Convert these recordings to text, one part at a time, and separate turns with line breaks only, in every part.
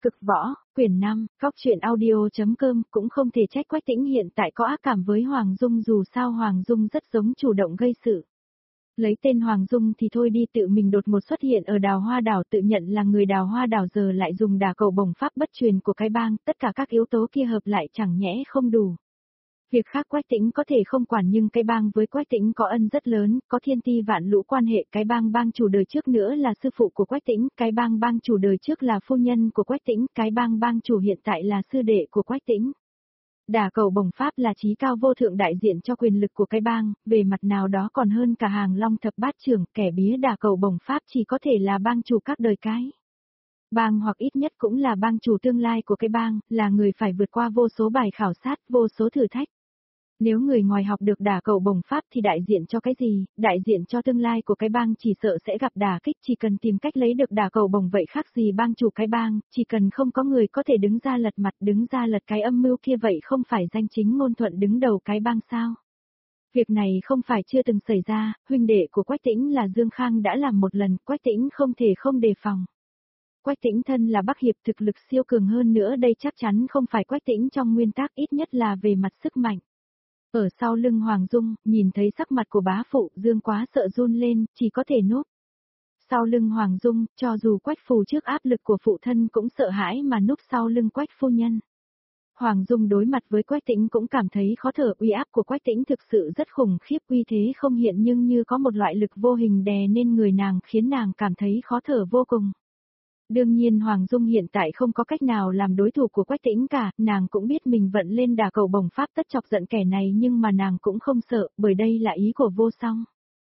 Cực võ, quyển 5, Cóc truyện audio.com cũng không thể trách Quách Tĩnh hiện tại có ác cảm với Hoàng Dung, dù sao Hoàng Dung rất giống chủ động gây sự. Lấy tên Hoàng Dung thì thôi đi, tự mình đột ngột xuất hiện ở Đào Hoa Đảo, tự nhận là người Đào Hoa Đảo, giờ lại dùng đả cầu bổng pháp bất truyền của cái bang, tất cả các yếu tố kia hợp lại chẳng nhẽ không đủ. Việc khác Quách Tĩnh có thể không quản, nhưng cái bang với Quách Tĩnh có ân rất lớn, có thiên ti vạn lũ quan hệ. Cái bang chủ đời trước nữa là sư phụ của Quách Tĩnh, cái bang chủ đời trước là phu nhân của Quách Tĩnh, cái bang chủ hiện tại là sư đệ của Quách Tĩnh. Đả cầu bổng pháp là chí cao vô thượng, đại diện cho quyền lực của cái bang, về mặt nào đó còn hơn cả Hàng Long thập bát trưởng. Kẻ bía đả cầu bổng pháp chỉ có thể là bang chủ các đời cái bang, hoặc ít nhất cũng là bang chủ tương lai của cái bang, là người phải vượt qua vô số bài khảo sát, vô số thử thách. Nếu người ngoài học được đả cầu bổng pháp thì đại diện cho cái gì? Đại diện cho tương lai của cái bang chỉ sợ sẽ gặp đả kích, chỉ cần tìm cách lấy được đả cầu bổng vậy khác gì bang chủ cái bang, chỉ cần không có người có thể đứng ra lật mặt, đứng ra lật cái âm mưu kia, vậy không phải danh chính ngôn thuận đứng đầu cái bang sao? Việc này không phải chưa từng xảy ra, huynh đệ của Quách Tĩnh là Dương Khang đã làm một lần, Quách Tĩnh không thể không đề phòng. Quách Tĩnh thân là Bắc Hiệp, thực lực siêu cường, hơn nữa đây chắc chắn không phải Quách Tĩnh trong nguyên tắc, ít nhất là về mặt sức mạnh. Ở sau lưng Hoàng Dung, nhìn thấy sắc mặt của bá phụ, Dương Quá sợ run lên, chỉ có thể núp. Sau lưng Hoàng Dung, cho dù Quách Phù trước áp lực của phụ thân cũng sợ hãi mà núp sau lưng Quách phu nhân. Hoàng Dung đối mặt với Quách Tĩnh cũng cảm thấy khó thở, uy áp của Quách Tĩnh thực sự rất khủng khiếp, uy thế không hiện nhưng như có một loại lực vô hình đè lên người nàng, khiến nàng cảm thấy khó thở vô cùng. Đương nhiên Hoàng Dung hiện tại không có cách nào làm đối thủ của Quách Tĩnh cả, nàng cũng biết mình vận lên đả cầu bổng pháp tất chọc giận kẻ này, nhưng mà nàng cũng không sợ, bởi đây là ý của Vô Song.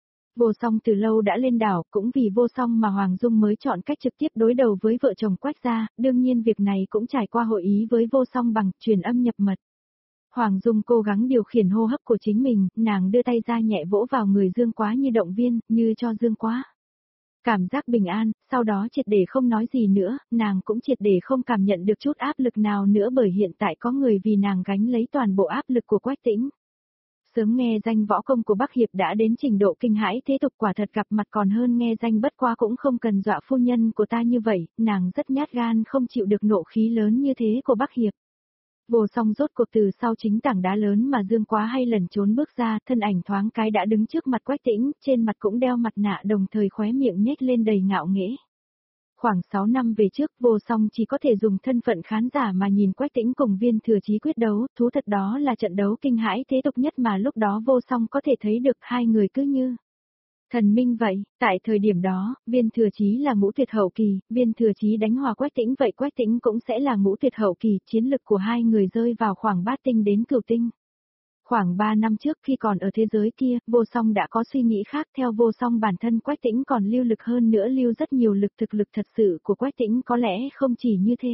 Vô Song từ lâu đã lên đảo, cũng vì Vô Song mà Hoàng Dung mới chọn cách trực tiếp đối đầu với vợ chồng Quách gia, đương nhiên việc này cũng trải qua hội ý với Vô Song bằng truyền âm nhập mật. Hoàng Dung cố gắng điều khiển hô hấp của chính mình, nàng đưa tay ra nhẹ vỗ vào người Dương Quá như động viên, như cho Dương Quá cảm giác bình an, sau đó triệt để không nói gì nữa, nàng cũng triệt để không cảm nhận được chút áp lực nào nữa, bởi hiện tại có người vì nàng gánh lấy toàn bộ áp lực của Quách Tĩnh. Sớm nghe danh võ công của Bắc Hiệp đã đến trình độ kinh hãi thế tục, quả thật gặp mặt còn hơn nghe danh, bất quá cũng không cần dọa phu nhân của ta như vậy, nàng rất nhát gan không chịu được nộ khí lớn như thế của Bắc Hiệp. Vô Song rốt cuộc từ sau chính tảng đá lớn mà Dương Quá hay lẩn trốn bước ra, thân ảnh thoáng cái đã đứng trước mặt Quách Tĩnh, trên mặt cũng đeo mặt nạ, đồng thời khóe miệng nhếch lên đầy ngạo nghễ. Khoảng 6 năm về trước, Vô Song chỉ có thể dùng thân phận khán giả mà nhìn Quách Tĩnh cùng Viên Thừa Chí quyết đấu, thú thật đó là trận đấu kinh hãi thế tục nhất mà lúc đó Vô Song có thể thấy được, hai người cứ như thần minh vậy. Tại thời điểm đó, Viên Thừa Chí là ngũ tuyệt hậu kỳ, Viên Thừa Chí đánh hòa Quách Tĩnh, vậy Quách Tĩnh cũng sẽ là ngũ tuyệt hậu kỳ, chiến lực của hai người rơi vào khoảng bát tinh đến cửu tinh. Khoảng 3 năm trước khi còn ở thế giới kia, Vô Song đã có suy nghĩ khác, theo Vô Song bản thân Quách Tĩnh còn lưu lực hơn nữa, lưu rất nhiều lực, thực lực thật sự của Quách Tĩnh có lẽ không chỉ như thế.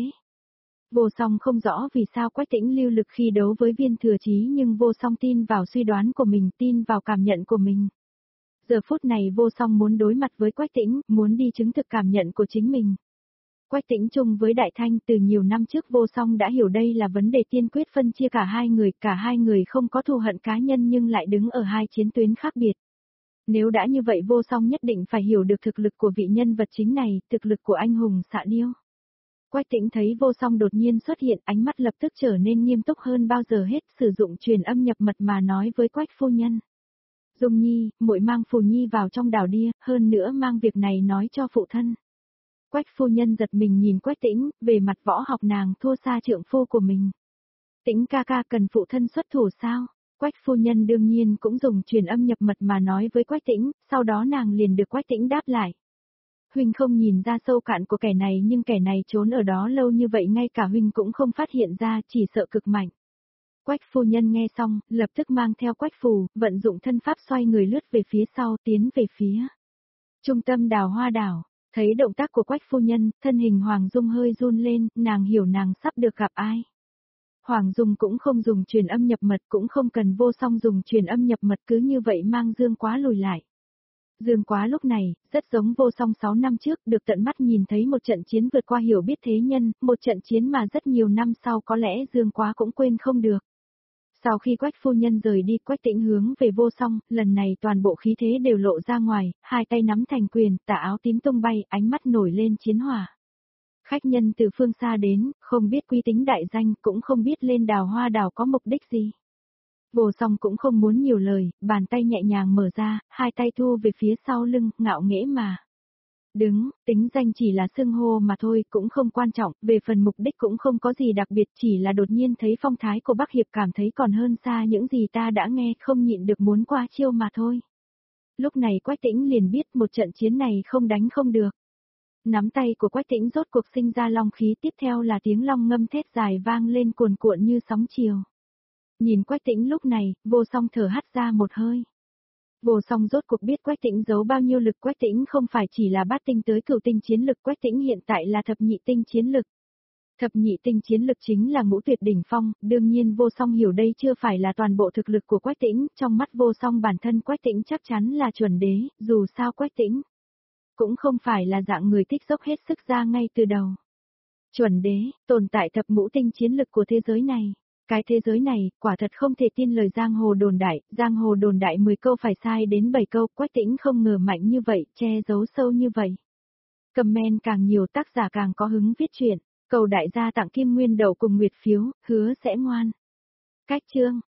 Vô Song không rõ vì sao Quách Tĩnh lưu lực khi đấu với Viên Thừa Chí, nhưng Vô Song tin vào suy đoán của mình, tin vào cảm nhận của mình. Giờ phút này Vô Song muốn đối mặt với Quách Tĩnh, muốn đi chứng thực cảm nhận của chính mình. Quách Tĩnh chung với Đại Thanh, từ nhiều năm trước Vô Song đã hiểu đây là vấn đề tiên quyết phân chia cả hai người không có thù hận cá nhân nhưng lại đứng ở hai chiến tuyến khác biệt. Nếu đã như vậy Vô Song nhất định phải hiểu được thực lực của vị nhân vật chính này, thực lực của anh hùng xạ điêu. Quách Tĩnh thấy Vô Song đột nhiên xuất hiện, ánh mắt lập tức trở nên nghiêm túc hơn bao giờ hết, sử dụng truyền âm nhập mật mà nói với Quách phu nhân. Dung Nhi, muội mang Phù Nhi vào trong đảo đi, hơn nữa mang việc này nói cho phụ thân. Quách phu nhân giật mình nhìn Quách Tĩnh, về mặt võ học nàng thua xa trượng phu của mình. Tĩnh ca ca cần phụ thân xuất thủ sao? Quách phu nhân đương nhiên cũng dùng truyền âm nhập mật mà nói với Quách Tĩnh, sau đó nàng liền được Quách Tĩnh đáp lại. Huynh không nhìn ra sâu cạn của kẻ này, nhưng kẻ này trốn ở đó lâu như vậy ngay cả huynh cũng không phát hiện ra, chỉ sợ cực mạnh. Quách phu nhân nghe xong, lập tức mang theo Quách Phù, vận dụng thân pháp xoay người lướt về phía sau, tiến về phía trung tâm Đào Hoa Đảo. Thấy động tác của Quách phu nhân, thân hình Hoàng Dung hơi run lên, nàng hiểu nàng sắp được gặp ai. Hoàng Dung cũng không dùng truyền âm nhập mật, cũng không cần Vô Song dùng truyền âm nhập mật, cứ như vậy mang Dương Quá lùi lại. Dương Quá lúc này, rất giống Vô Song 6 năm trước, được tận mắt nhìn thấy một trận chiến vượt qua hiểu biết thế nhân, một trận chiến mà rất nhiều năm sau có lẽ Dương Quá cũng quên không được. Sau khi Quách phu nhân rời đi, Quách Tĩnh hướng về Vô Song, lần này toàn bộ khí thế đều lộ ra ngoài, hai tay nắm thành quyền, tà áo tím tung bay, ánh mắt nổi lên chiến hỏa. Khách nhân từ phương xa đến, không biết quý tính đại danh, cũng không biết lên đào hoa đào có mục đích gì. Vô song cũng không muốn nhiều lời, bàn tay nhẹ nhàng mở ra, hai tay thu về phía sau lưng, ngạo nghễ mà. Đứng, tính danh chỉ là xưng hô mà thôi, cũng không quan trọng, về phần mục đích cũng không có gì đặc biệt, chỉ là đột nhiên thấy phong thái của Bắc Hiệp cảm thấy còn hơn xa những gì ta đã nghe, không nhịn được muốn qua chiêu mà thôi. Lúc này Quách Tĩnh liền biết một trận chiến này không đánh không được. Nắm tay của Quách Tĩnh rốt cuộc sinh ra long khí, tiếp theo là tiếng long ngâm thét dài vang lên cuồn cuộn như sóng chiều. Nhìn Quách Tĩnh lúc này, Vô Song thở hắt ra một hơi. Vô Song rốt cuộc biết Quách Tĩnh giấu bao nhiêu lực, Quách Tĩnh không phải chỉ là bát tinh tới cửu tinh chiến lực, Quách Tĩnh hiện tại là thập nhị tinh chiến lực. Thập nhị tinh chiến lực chính là ngũ tuyệt đỉnh phong, đương nhiên Vô Song hiểu đây chưa phải là toàn bộ thực lực của Quách Tĩnh, trong mắt Vô Song bản thân Quách Tĩnh chắc chắn là chuẩn đế, dù sao Quách Tĩnh cũng không phải là dạng người thích dốc hết sức ra ngay từ đầu. Chuẩn đế, tồn tại thập ngũ tinh chiến lực của thế giới này. Cái thế giới này, quả thật không thể tin lời giang hồ đồn đại 10 câu phải sai đến 7 câu, Quách Tĩnh không ngờ mạnh như vậy, che giấu sâu như vậy. Comment càng nhiều tác giả càng có hứng viết truyện, cầu đại gia tặng kim nguyên đậu cùng nguyệt phiếu, hứa sẽ ngoan. Cách chương